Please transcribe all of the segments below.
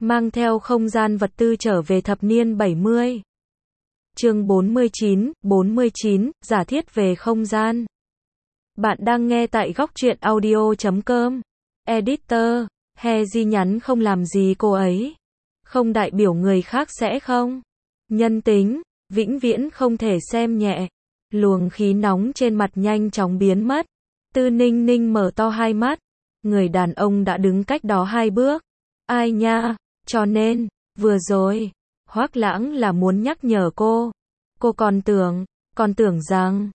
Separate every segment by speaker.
Speaker 1: mang theo không gian vật tư trở về thập niên 70. Chương 49, giả thiết về không gian. Bạn đang nghe tại góc truyện audio.com. Editor, Heji nhắn không làm gì cô ấy. Không đại biểu người khác sẽ không. Nhân tính, vĩnh viễn không thể xem nhẹ. Luồng khí nóng trên mặt nhanh chóng biến mất. Tư Ninh Ninh mở to hai mắt. Người đàn ông đã đứng cách đó 2 bước. Ai nha, cho nên, vừa rồi, Hoắc Lãng là muốn nhắc nhở cô. Cô còn tưởng rằng,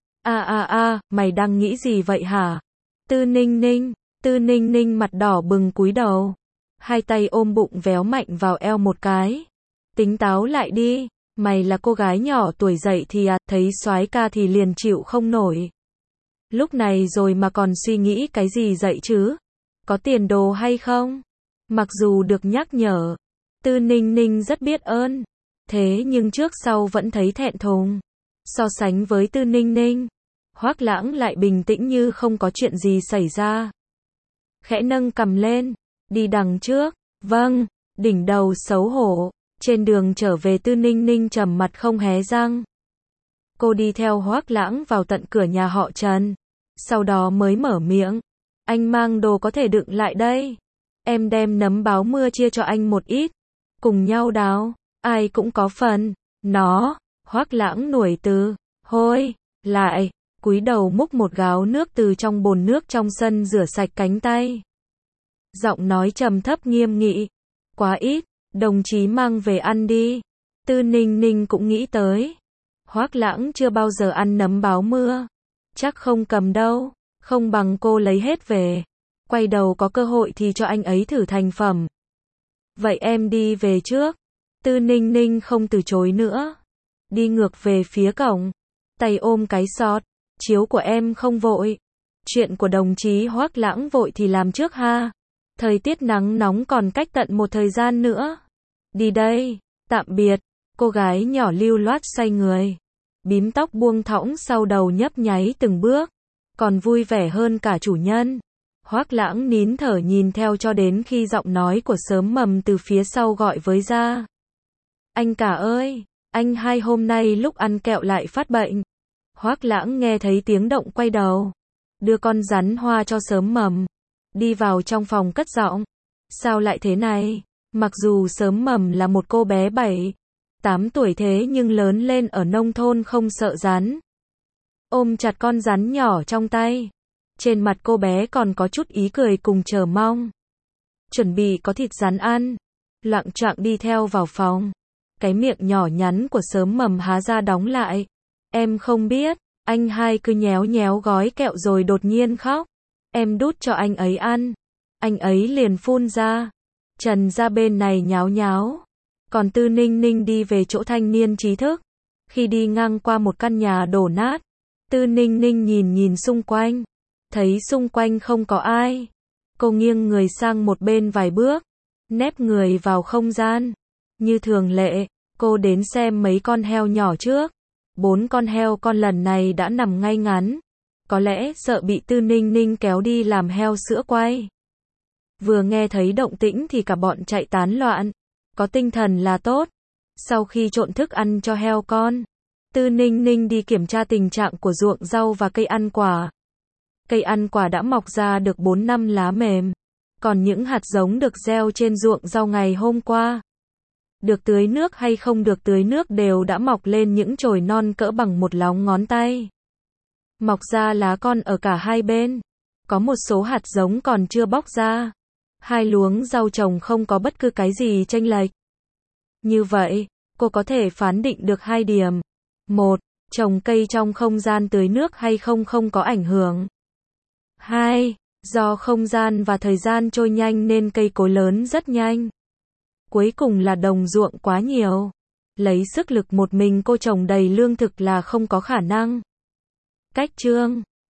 Speaker 1: mày đang nghĩ gì vậy hả? Tư Ninh Ninh mặt đỏ bừng cúi đầu. Hai tay ôm bụng véo mạnh vào eo một cái. Tính táo lại đi, mày là cô gái nhỏ tuổi dậy thì thấy soái ca thì liền chịu không nổi. Lúc này rồi mà còn suy nghĩ cái gì dậy chứ? Có tiền đồ hay không? Mặc dù được nhắc nhở, Tư Ninh Ninh rất biết ơn. Thế nhưng trước sau vẫn thấy thẹn thùng. So sánh với Tư Ninh Ninh, Hoắc Lãng lại bình tĩnh như không có chuyện gì xảy ra. Khẽ nâng cằm lên, đi đằng trước. Vâng, đỉnh đầu xấu hổ. Trên đường trở về Tư Ninh Ninh trầm mặt không hé răng. Cô đi theo Hoắc Lãng vào tận cửa nhà họ Trần. Sau đó mới mở miệng. Anh mang đồ có thể đựng lại đây. Em đem nấm báo mưa chia cho anh một ít. Cùng nhau đào, ai cũng có phần. Nó, Hoắc Lãng nuổi từ hôi lại, cúi đầu múc một gáo nước từ trong bồn nước trong sân rửa sạch cánh tay. Giọng nói trầm thấp nghiêm nghị. Quá ít, đồng chí mang về ăn đi. Tư Ninh Ninh cũng nghĩ tới. Hoắc Lãng chưa bao giờ ăn nấm báo mưa. Chắc không cầm đâu, không bằng cô lấy hết về. Quay đầu có cơ hội thì cho anh ấy thử thành phẩm. Vậy em đi về trước. Tư Ninh Ninh không từ chối nữa. Đi ngược về phía cổng. Tay ôm cái xọt. Chiếu của em không vội. Chuyện của đồng chí Hoắc Lãng vội thì làm trước ha. Thời tiết nắng nóng còn cách tận một thời gian nữa. Đi đây, tạm biệt. Cô gái nhỏ lưu loát xoay người. Bím tóc buông thõng sau đầu nhấp nháy từng bước. Còn vui vẻ hơn cả chủ nhân. Hoắc Lãng nín thở nhìn theo cho đến khi giọng nói của Sớm Mầm từ phía sau gọi với ra. Anh cả ơi, anh hai hôm nay lúc ăn kẹo lại phát bệnh. Hoắc Lãng nghe thấy tiếng động quay đầu. Đưa con rắn hoa cho Sớm Mầm. Đi vào trong phòng cất giọng. Sao lại thế này? Mặc dù Sớm Mầm là một cô bé 7-8 tuổi thế nhưng lớn lên ở nông thôn không sợ rắn. Ôm chặt con rắn nhỏ trong tay. Trên mặt cô bé còn có chút ý cười cùng chờ mong. Chuẩn bị có thịt rắn ăn. Loạng choạng đi theo vào phòng. Cái miệng nhỏ nhắn của Sớm Mầm há ra đóng lại. Em không biết, anh hai cứ nhéo nhéo gói kẹo rồi đột nhiên khóc. Em đút cho anh ấy ăn. Anh ấy liền phun ra. Trần ra bên này nháo nháo. Còn Tư Ninh Ninh đi về chỗ thanh niên trí thức. Khi đi ngang qua một căn nhà đổ nát, Tư Ninh Ninh nhìn xung quanh. Thấy xung quanh không có ai. Cô nghiêng người sang một bên vài bước. Nép người vào không gian. Như thường lệ, cô đến xem mấy con heo nhỏ trước. 4 con heo con lần này đã nằm ngay ngắn. Có lẽ sợ bị Tư Ninh Ninh kéo đi làm heo sữa quay. Vừa nghe thấy động tĩnh thì cả bọn chạy tán loạn. Có tinh thần là tốt. Sau khi trộn thức ăn cho heo con, Tư Ninh Ninh đi kiểm tra tình trạng của ruộng rau và cây ăn quả. Cây ăn quả đã mọc ra được 4-5 lá mềm. Còn những hạt giống được gieo trên ruộng rau ngày hôm qua, được tưới nước hay không được tưới nước đều đã mọc lên những chồi non cỡ bằng một lóng ngón tay. Mọc ra lá con ở cả hai bên. Có một số hạt giống còn chưa bóc ra. Hai luống rau trồng không có bất cứ cái gì chênh lệch. Như vậy, cô có thể phán định được 2 điểm. 1. Trồng cây trong không gian tưới nước hay không có ảnh hưởng. 2. Do không gian và thời gian trôi nhanh nên cây cối lớn rất nhanh. Cuối cùng là đồng ruộng quá nhiều. Lấy sức lực một mình cô trồng đầy lương thực là không có khả năng. Cách chương